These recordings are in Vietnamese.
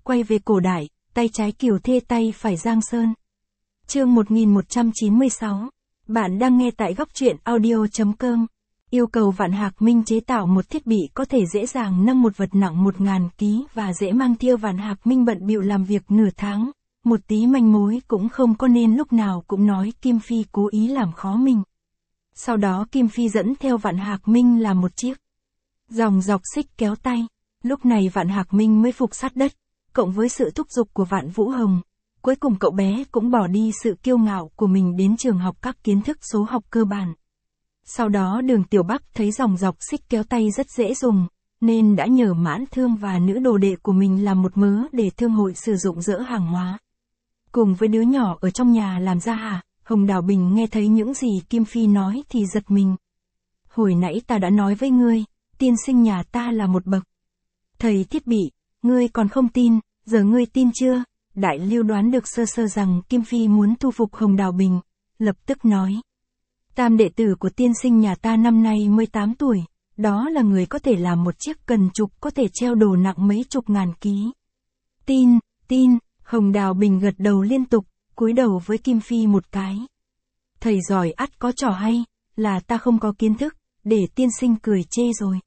quay về cổ đại, tay trái Kiều Thê tay phải Giang Sơn. Chương 1196. Bạn đang nghe tại góc truyện audio.com. Yêu cầu Vạn Hạc Minh chế tạo một thiết bị có thể dễ dàng nâng một vật nặng 1000 kg và dễ mang theo. Vạn Hạc Minh bận bịu làm việc nửa tháng, một tí manh mối cũng không có nên lúc nào cũng nói Kim Phi cố ý làm khó mình. Sau đó Kim Phi dẫn theo Vạn Hạc Minh làm một chiếc dòng dọc xích kéo tay. Lúc này Vạn Hạc Minh mới phục sát đất, cộng với sự thúc giục của Vạn Vũ Hồng. Cuối cùng cậu bé cũng bỏ đi sự kiêu ngạo của mình đến trường học các kiến thức số học cơ bản. Sau đó Đường Tiểu Bắc thấy dòng dọc xích kéo tay rất dễ dùng, nên đã nhờ Mãn Thương và nữ đồ đệ của mình làm một mớ để thương hội sử dụng dỡ hàng hóa. Cùng với đứa nhỏ ở trong nhà làm ra hả? Hồng Đào Bình nghe thấy những gì Kim Phi nói thì giật mình. Hồi nãy ta đã nói với ngươi, tiên sinh nhà ta là một bậc thầy thiết bị, ngươi còn không tin, giờ ngươi tin chưa? Đại Lưu đoán được sơ sơ rằng Kim Phi muốn thu phục Hồng Đào Bình, lập tức nói. Tam đệ tử của tiên sinh nhà ta năm nay 18 tuổi, đó là người có thể làm một chiếc cần trục có thể treo đồ nặng mấy chục ngàn ký. Tin, Hồng Đào Bình gật đầu liên tục, cúi đầu với Kim Phi một cái. Thầy giỏi ắt có trò hay, là ta không có kiến thức, để tiên sinh cười chê rồi.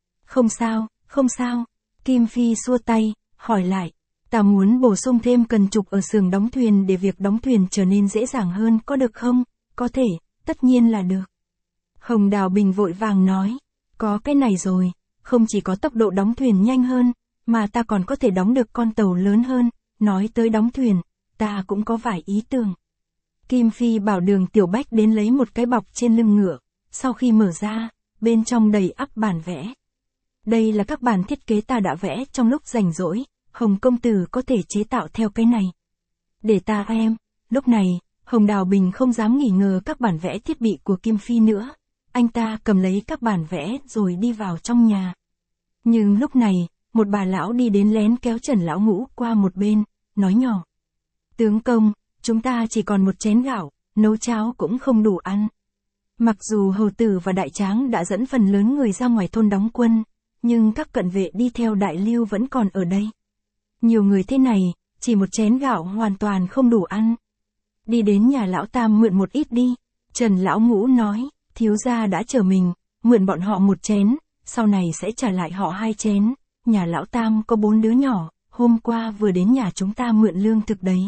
Không sao, Kim Phi xua tay, hỏi lại. Ta muốn bổ sung thêm cần trục ở xưởng đóng thuyền để việc đóng thuyền trở nên dễ dàng hơn, có được không? Có thể, tất nhiên là được. Hồng Đào Bình vội vàng nói, có cái này rồi, không chỉ có tốc độ đóng thuyền nhanh hơn, mà ta còn có thể đóng được con tàu lớn hơn. Nói tới đóng thuyền, ta cũng có vài ý tưởng. Kim Phi bảo Đường Tiểu Bách đến lấy một cái bọc trên lưng ngựa, sau khi mở ra, bên trong đầy ắp bản vẽ. Đây là các bản thiết kế ta đã vẽ trong lúc rảnh rỗi, Hồng công tử có thể chế tạo theo cái này. Để ta em, lúc này, Hồng Đào Bình không dám nghi ngờ các bản vẽ thiết bị của Kim Phi nữa. Anh ta cầm lấy các bản vẽ rồi đi vào trong nhà. Nhưng lúc này, một bà lão đi đến lén kéo Trần Lão Ngũ qua một bên, nói nhỏ. Tướng công, chúng ta chỉ còn một chén gạo, nấu cháo cũng không đủ ăn. Mặc dù hầu tử và đại tráng đã dẫn phần lớn người ra ngoài thôn đóng quân, nhưng các cận vệ đi theo Đại Lưu vẫn còn ở đây. Nhiều người thế này, chỉ một chén gạo hoàn toàn không đủ ăn. Đi đến nhà lão Tam mượn một ít đi. Trần Lão Ngũ nói, thiếu gia đã chờ mình, mượn bọn họ một chén, sau này sẽ trả lại họ 2 chén. Nhà lão Tam có 4 đứa nhỏ, hôm qua vừa đến nhà chúng ta mượn lương thực đấy.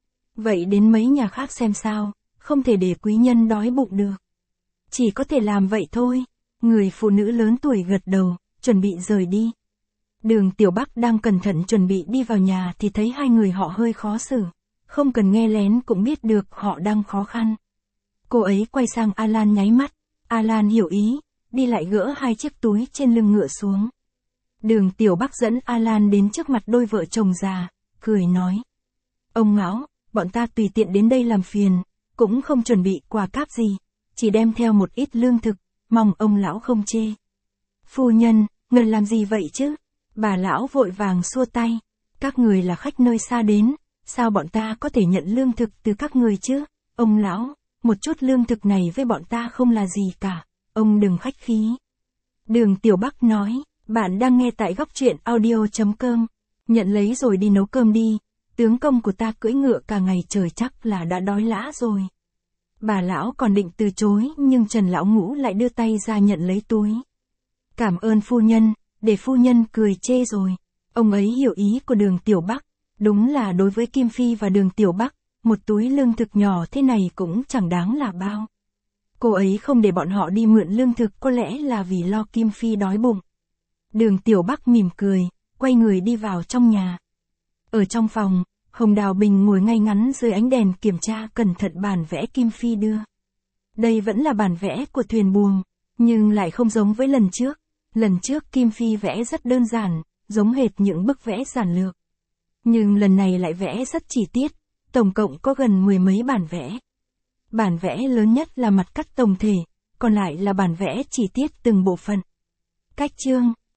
Vậy đến mấy nhà khác xem sao, không thể để quý nhân đói bụng được. Chỉ có thể làm vậy thôi. Người phụ nữ lớn tuổi gật đầu, chuẩn bị rời đi. Đường Tiểu Bắc đang cẩn thận chuẩn bị đi vào nhà thì thấy hai người họ hơi khó xử. Không cần nghe lén cũng biết được họ đang khó khăn. Cô ấy quay sang Alan nháy mắt. Alan hiểu ý, đi lại gỡ 2 chiếc túi trên lưng ngựa xuống. Đường Tiểu Bắc dẫn Alan đến trước mặt đôi vợ chồng già, cười nói. Ông Ngão, bọn ta tùy tiện đến đây làm phiền, cũng không chuẩn bị quà cáp gì, chỉ đem theo một ít lương thực, mong ông lão không chê. Phu nhân, người làm gì vậy chứ? Bà lão vội vàng xua tay. Các người là khách nơi xa đến, sao bọn ta có thể nhận lương thực từ các người chứ? Ông lão, một chút lương thực này với bọn ta không là gì cả, ông đừng khách khí. Đường Tiểu Bắc nói, bạn đang nghe tại góc truyện audio.com. Nhận lấy rồi đi nấu cơm đi, tướng công của ta cưỡi ngựa cả ngày trời chắc là đã đói lã rồi. Bà lão còn định từ chối nhưng Trần Lão Ngũ lại đưa tay ra nhận lấy túi. Cảm ơn phu nhân, để phu nhân cười chê rồi. Ông ấy hiểu ý của Đường Tiểu Bắc. Đúng là đối với Kim Phi và Đường Tiểu Bắc, một túi lương thực nhỏ thế này cũng chẳng đáng là bao. Cô ấy không để bọn họ đi mượn lương thực có lẽ là vì lo Kim Phi đói bụng. Đường Tiểu Bắc mỉm cười, quay người đi vào trong nhà. Ở trong phòng, Hồng Đào Bình ngồi ngay ngắn dưới ánh đèn kiểm tra cẩn thận bản vẽ Kim Phi đưa. Đây vẫn là bản vẽ của thuyền buồm, nhưng lại không giống với lần trước. Lần trước Kim Phi vẽ rất đơn giản, giống hệt những bức vẽ giản lược. Nhưng lần này lại vẽ rất chi tiết, tổng cộng có gần 10 mấy bản vẽ. Bản vẽ lớn nhất là mặt cắt tổng thể, còn lại là bản vẽ chi tiết từng bộ phận. Cách chương,